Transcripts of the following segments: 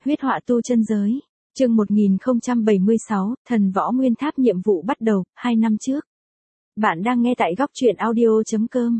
Huyết họa tu chân giới. Chương 1076, Thần Võ Nguyên Tháp nhiệm vụ bắt đầu, 2 năm trước. Bạn đang nghe tại góc truyện audio.com.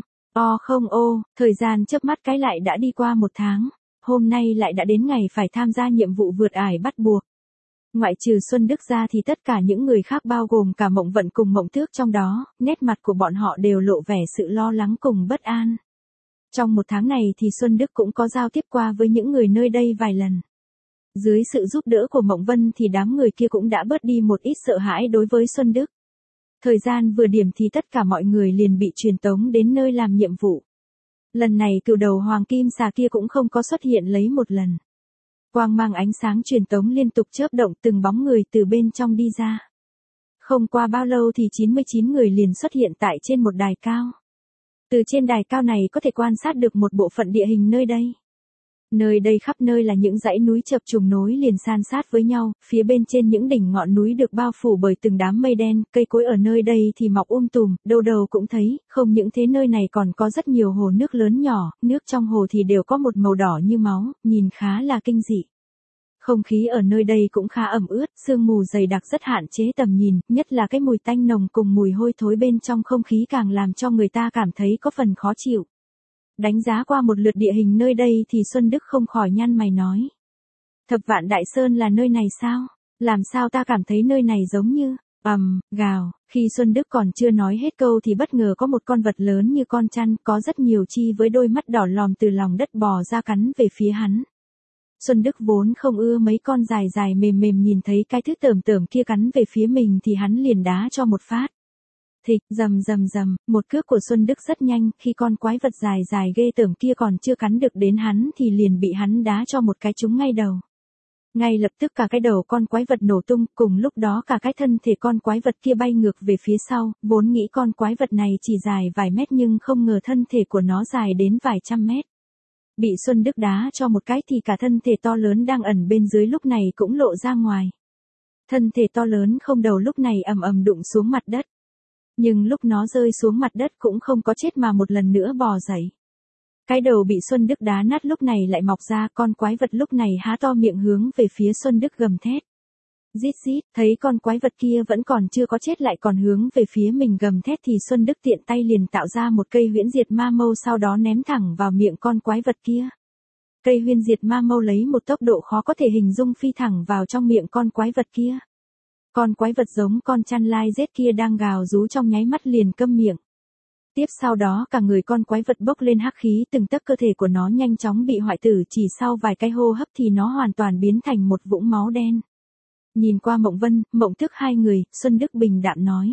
Thời gian chớp mắt cái lại đã đi qua 1 tháng. Hôm nay lại đã đến ngày phải tham gia nhiệm vụ vượt ải bắt buộc. Ngoại trừ Xuân Đức ra thì tất cả những người khác bao gồm cả Mộng Vận cùng Mộng Tước trong đó, nét mặt của bọn họ đều lộ vẻ sự lo lắng cùng bất an. Trong 1 tháng này thì Xuân Đức cũng có giao tiếp qua với những người nơi đây vài lần. Dưới sự giúp đỡ của Mộng Vân thì đám người kia cũng đã bớt đi một ít sợ hãi đối với Xuân Đức. Thời gian vừa điểm thì tất cả mọi người liền bị truyền tống đến nơi làm nhiệm vụ. Lần này cựu đầu hoàng kim xà kia cũng không có xuất hiện lấy một lần. Quang mang ánh sáng truyền tống liên tục chớp động, từng bóng người từ bên trong đi ra. Không qua bao lâu thì 99 người liền xuất hiện tại trên một đài cao. Từ trên đài cao này có thể quan sát được một bộ phận địa hình nơi đây. Nơi đây khắp nơi là những dãy núi chập trùng nối liền san sát với nhau, phía bên trên những đỉnh ngọn núi được bao phủ bởi từng đám mây đen, cây cối ở nơi đây thì mọc tùm, đâu đâu cũng thấy, không những thế nơi này còn có rất nhiều hồ nước lớn nhỏ, nước trong hồ thì đều có một màu đỏ như máu, nhìn khá là kinh dị. Không khí ở nơi đây cũng khá ẩm ướt, sương mù dày đặc rất hạn chế tầm nhìn, nhất là cái mùi tanh nồng cùng mùi hôi thối bên trong không khí càng làm cho người ta cảm thấy có phần khó chịu. Đánh giá qua một lượt địa hình nơi đây thì Xuân Đức không khỏi nhăn mày nói. Thập Vạn Đại Sơn là nơi này sao? Làm sao ta cảm thấy nơi này giống như, gào, khi Xuân Đức còn chưa nói hết câu thì bất ngờ có một con vật lớn như con chăn, có rất nhiều chi với đôi mắt đỏ lòm từ lòng đất bò ra cắn về phía hắn. Xuân Đức vốn không ưa mấy con dài dài mềm mềm, nhìn thấy cái thứ tởm tởm kia cắn về phía mình thì hắn liền đá cho một phát. Thịch, rầm, một cước của Xuân Đức rất nhanh, khi con quái vật dài dài ghê tởm kia còn chưa cắn được đến hắn thì liền bị hắn đá cho một cái trúng ngay đầu. Ngay lập tức cả cái đầu con quái vật nổ tung, cùng lúc đó cả cái thân thể con quái vật kia bay ngược về phía sau, vốn nghĩ con quái vật này chỉ dài vài mét nhưng không ngờ thân thể của nó dài đến vài trăm mét. Bị Xuân Đức đá cho một cái thì cả thân thể to lớn đang ẩn bên dưới lúc này cũng lộ ra ngoài. Thân thể to lớn không đầu lúc này ầm đụng xuống mặt đất. Nhưng lúc nó rơi xuống mặt đất cũng không có chết mà một lần nữa bò dậy. Cái đầu bị Xuân Đức đá nát lúc này lại mọc ra, con quái vật lúc này há to miệng hướng về phía Xuân Đức gầm thét. Rít rít, thấy con quái vật kia vẫn còn chưa có chết lại còn hướng về phía mình gầm thét thì Xuân Đức tiện tay liền tạo ra một cây huyễn diệt ma mâu, sau đó ném thẳng vào miệng con quái vật kia. Cây huyễn diệt ma mâu lấy một tốc độ khó có thể hình dung phi thẳng vào trong miệng con quái vật kia. Con quái vật giống con chăn lai rết kia đang gào rú trong nháy mắt liền câm miệng. Tiếp sau đó cả người con quái vật bốc lên hắc khí, từng tấc cơ thể của nó nhanh chóng bị hoại tử, chỉ sau vài cái hô hấp thì nó hoàn toàn biến thành một vũng máu đen. Nhìn qua Mộng Vân, Mộng Tước hai người, Xuân Đức bình đạm nói.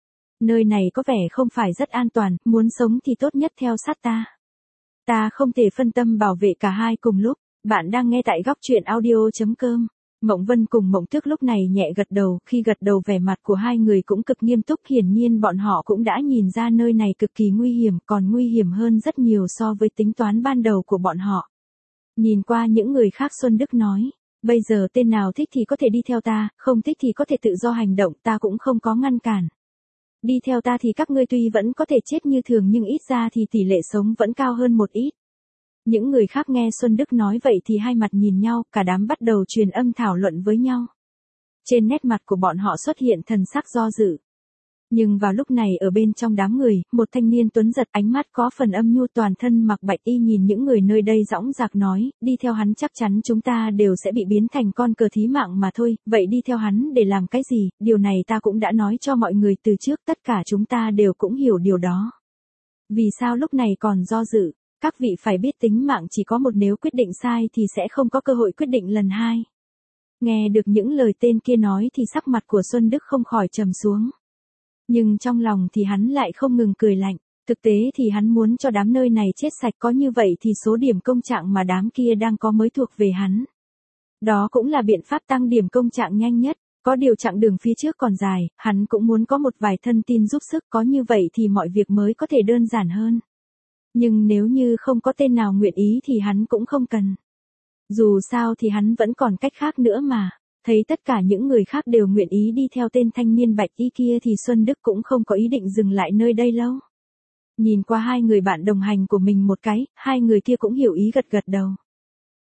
Nơi này có vẻ không phải rất an toàn, muốn sống thì tốt nhất theo sát ta. Ta không thể phân tâm bảo vệ cả hai cùng lúc. Bạn đang nghe tại góc truyện audio.com. Mộng Vân cùng Mộng Tước lúc này nhẹ gật đầu, khi gật đầu vẻ mặt của hai người cũng cực nghiêm túc, hiển nhiên bọn họ cũng đã nhìn ra nơi này cực kỳ nguy hiểm, còn nguy hiểm hơn rất nhiều so với tính toán ban đầu của bọn họ. Nhìn qua những người khác Xuân Đức nói, bây giờ tên nào thích thì có thể đi theo ta, không thích thì có thể tự do hành động, ta cũng không có ngăn cản. Đi theo ta thì các ngươi tuy vẫn có thể chết như thường nhưng ít ra thì tỷ lệ sống vẫn cao hơn một ít. Những người khác nghe Xuân Đức nói vậy thì hai mặt nhìn nhau, cả đám bắt đầu truyền âm thảo luận với nhau. Trên nét mặt của bọn họ xuất hiện thần sắc do dự. Nhưng vào lúc này ở bên trong đám người, một thanh niên tuấn giật, ánh mắt có phần âm nhu, toàn thân mặc bạch y, nhìn những người nơi đây dõng dạc nói, đi theo hắn chắc chắn chúng ta đều sẽ bị biến thành con cờ thí mạng mà thôi, vậy đi theo hắn để làm cái gì, điều này ta cũng đã nói cho mọi người từ trước, tất cả chúng ta đều cũng hiểu điều đó. Vì sao lúc này còn do dự? Các vị phải biết tính mạng chỉ có một, nếu quyết định sai thì sẽ không có cơ hội quyết định lần hai. Nghe được những lời tên kia nói thì sắc mặt của Xuân Đức không khỏi trầm xuống. Nhưng trong lòng thì hắn lại không ngừng cười lạnh, thực tế thì hắn muốn cho đám nơi này chết sạch, có như vậy thì số điểm công trạng mà đám kia đang có mới thuộc về hắn. Đó cũng là biện pháp tăng điểm công trạng nhanh nhất, có điều chặng đường phía trước còn dài, hắn cũng muốn có một vài thân tin giúp sức, có như vậy thì mọi việc mới có thể đơn giản hơn. Nhưng nếu như không có tên nào nguyện ý thì hắn cũng không cần. Dù sao thì hắn vẫn còn cách khác nữa mà. Thấy tất cả những người khác đều nguyện ý đi theo tên thanh niên bạch y kia thì Xuân Đức cũng không có ý định dừng lại nơi đây lâu. Nhìn qua hai người bạn đồng hành của mình một cái, hai người kia cũng hiểu ý gật gật đầu.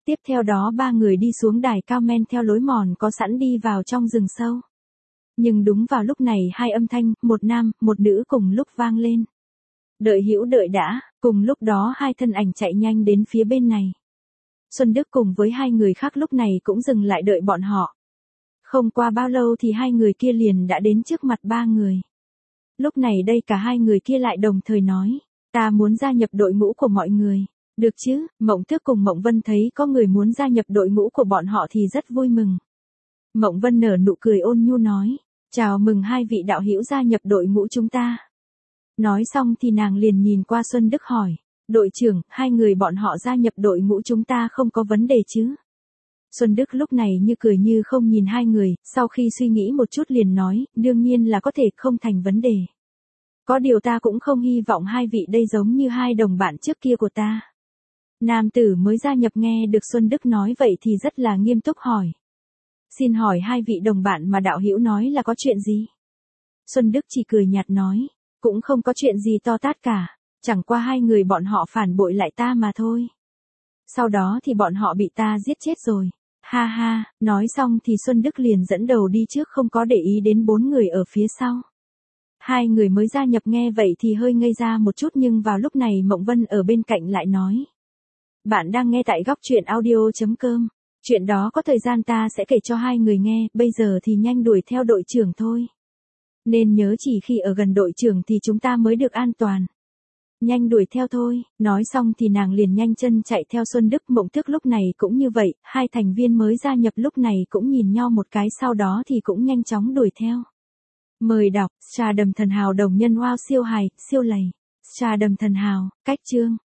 Tiếp theo đó ba người đi xuống đài cao men theo lối mòn có sẵn đi vào trong rừng sâu. Nhưng đúng vào lúc này hai âm thanh, một nam, một nữ cùng lúc vang lên. Đợi Hữu đợi đã, cùng lúc đó hai thân ảnh chạy nhanh đến phía bên này. Xuân Đức cùng với hai người khác lúc này cũng dừng lại đợi bọn họ. Không qua bao lâu thì hai người kia liền đã đến trước mặt ba người. Lúc này đây cả hai người kia lại đồng thời nói, ta muốn gia nhập đội ngũ của mọi người. Được chứ, Mộng Tước cùng Mộng Vân thấy có người muốn gia nhập đội ngũ của bọn họ thì rất vui mừng. Mộng Vân nở nụ cười ôn nhu nói, chào mừng hai vị đạo hữu gia nhập đội ngũ chúng ta. Nói xong thì nàng liền nhìn qua Xuân Đức hỏi, đội trưởng, hai người bọn họ gia nhập đội ngũ chúng ta không có vấn đề chứ? Xuân Đức lúc này như cười như không nhìn hai người, sau khi suy nghĩ một chút liền nói, đương nhiên là có thể, không thành vấn đề. Có điều ta cũng không hy vọng hai vị đây giống như hai đồng bạn trước kia của ta. Nam tử mới gia nhập nghe được Xuân Đức nói vậy thì rất là nghiêm túc hỏi. Xin hỏi hai vị đồng bạn mà đạo hữu nói là có chuyện gì? Xuân Đức chỉ cười nhạt nói, cũng không có chuyện gì to tát cả, chẳng qua hai người bọn họ phản bội lại ta mà thôi. Sau đó thì bọn họ bị ta giết chết rồi. Ha ha, nói xong thì Xuân Đức liền dẫn đầu đi trước không có để ý đến bốn người ở phía sau. Hai người mới gia nhập nghe vậy thì hơi ngây ra một chút nhưng vào lúc này Mộng Vân ở bên cạnh lại nói. Bạn đang nghe tại goctruyện.audio.com. Chuyện đó có thời gian ta sẽ kể cho hai người nghe, bây giờ thì nhanh đuổi theo đội trưởng thôi. Nên nhớ chỉ khi ở gần đội trưởng thì chúng ta mới được an toàn. Nhanh đuổi theo thôi, nói xong thì nàng liền nhanh chân chạy theo Xuân Đức. Mộng Tước lúc này cũng như vậy, hai thành viên mới gia nhập lúc này cũng nhìn nhau một cái sau đó thì cũng nhanh chóng đuổi theo. Mời đọc, Trà Đầm Thần Hào đồng nhân wow siêu hài, siêu lầy. Trà Đầm Thần Hào, cách chương.